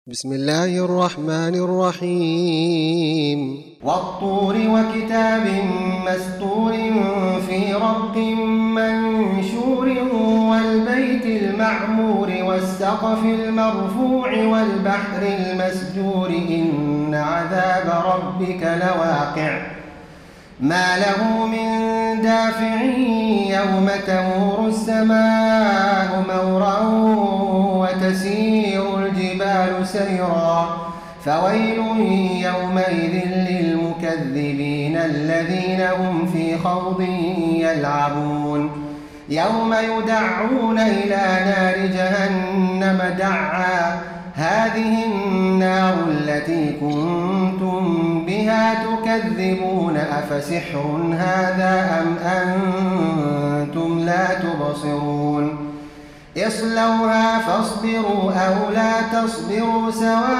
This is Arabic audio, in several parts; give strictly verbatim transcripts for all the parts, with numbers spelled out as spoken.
بسم الله الرحمن الرحيم والطور وكتاب مستور في رق منشور والبيت المعمور والسقف المرفوع والبحر المسجور إن عذاب ربك لواقع ما له من دافع يوم تمور السماء مورا وتسير الجبال سيرا فويل يومئذ للمكذبين الذين هم في خوض يلعبون يوم يدعون إلى نار جهنم دعا هذه النار التي كنتم بها تكذبون أفسحر هذا أم أنتم لا تبصرون اصلوها فاصبروا أو لا تصبروا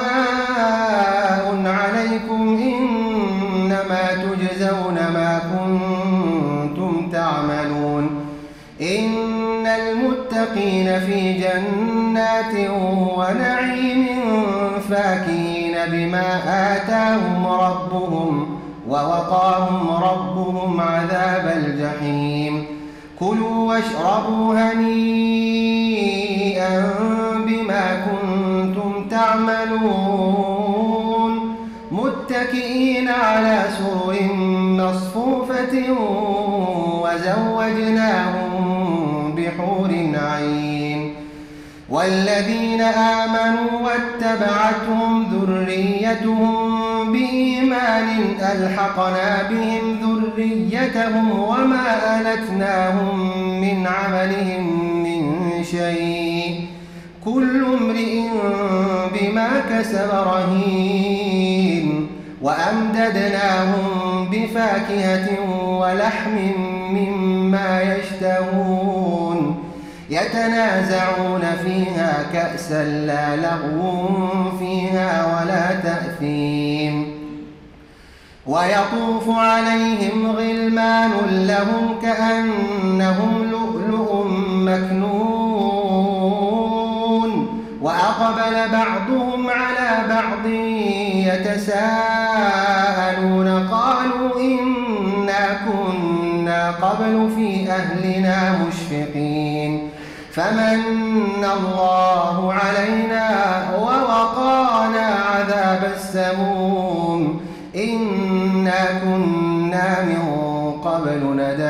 سواء عليكم إنما تجزون ما كنتم تعملون إن المتقين في جنات ونعيم فاكهين بما آتاهم ربهم ووقاهم ربهم عذاب الجحيم كلوا واشربوا هنيئا بما كنتم تعملون متكئين على سرر مصفوفة وزوجناهم بحور عين والذين آمنوا واتبعتهم ذريتهم بإيمان ألحقنا بهم ذريتهم وما ألتناهم من عملهم من شيء كل امرئ بما كسب رهين وأمددناهم بفاكهة ولحم مما يشتهون يتنازعون فيها كأسا لا لغو فيها ولا تأثيم ويطوف عليهم غلمان لهم كأنهم لؤلؤ مكنون وأقبل بعضهم على بعض يتساءلون قالوا إنا كنا قبل في أهلنا مشفقين فمن الله علينا ووقانا عذاب السموم إنا كنا من قبل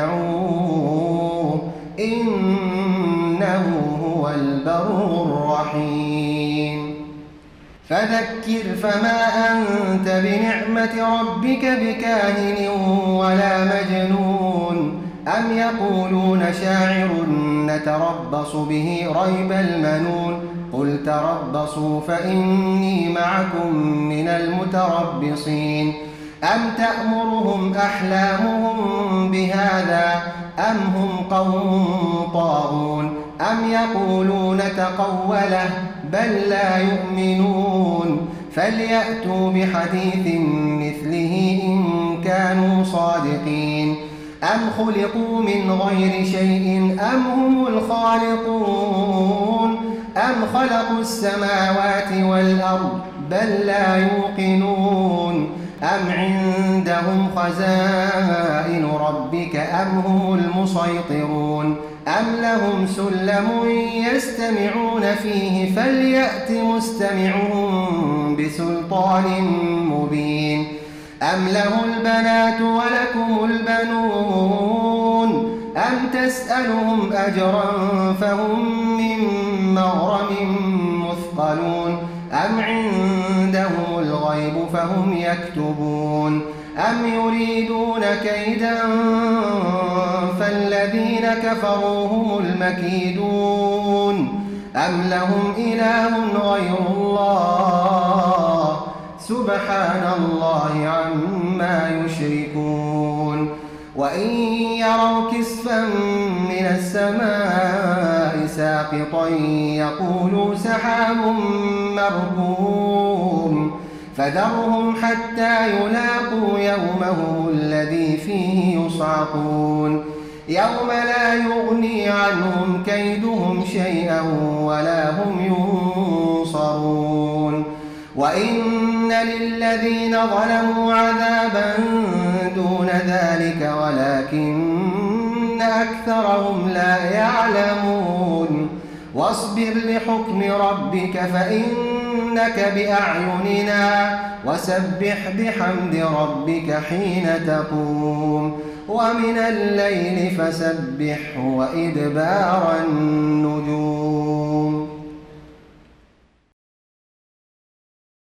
ندعوه إنه هو البر الرحيم فذكر فما أنت بنعمة ربك بكاهن ولا مجنون أم يقولون شاعر نتربص به ريب المنون قل تربصوا فإني معكم من المتربصين أم تأمرهم أحلامهم بهذا أم هم قوم طاغون أم يقولون تقوله بل لا يؤمنون فليأتوا بحديث مثله إن كانوا صادقين أم خلقوا من غير شيء أم هم الخالقون أم خلقوا السماوات والأرض بل لا يوقنون أم عندهم خزائن ربك أم هم المسيطرون أم لهم سلم يستمعون فيه فليأت مستمعهم بسلطان مبين أم له البنات ولكم البنون أم تسألهم أجرا فهم من مغرم مثقلون أم عندهم الغيب فهم يكتبون أم يريدون كيدا فالذين كفروا هم المكيدون أم لهم إله غير الله سبحان الله عما يشركون وإن يروا كسفا من السماء ساقطا يقولوا سحاب مركوم فذرهم حتى يلاقوا يومهم الذي فيه يصعقون يوم لا يغني عنهم كيدهم شيئا ولا هم ينصرون وإن للذين ظلموا عذابا دون ذلك ولكن أكثرهم لا يعلمون واصبر لحكم ربك فإنك بأعيننا وسبح بحمد ربك حين تقوم ومن الليل فسبحه وإدبار النجوم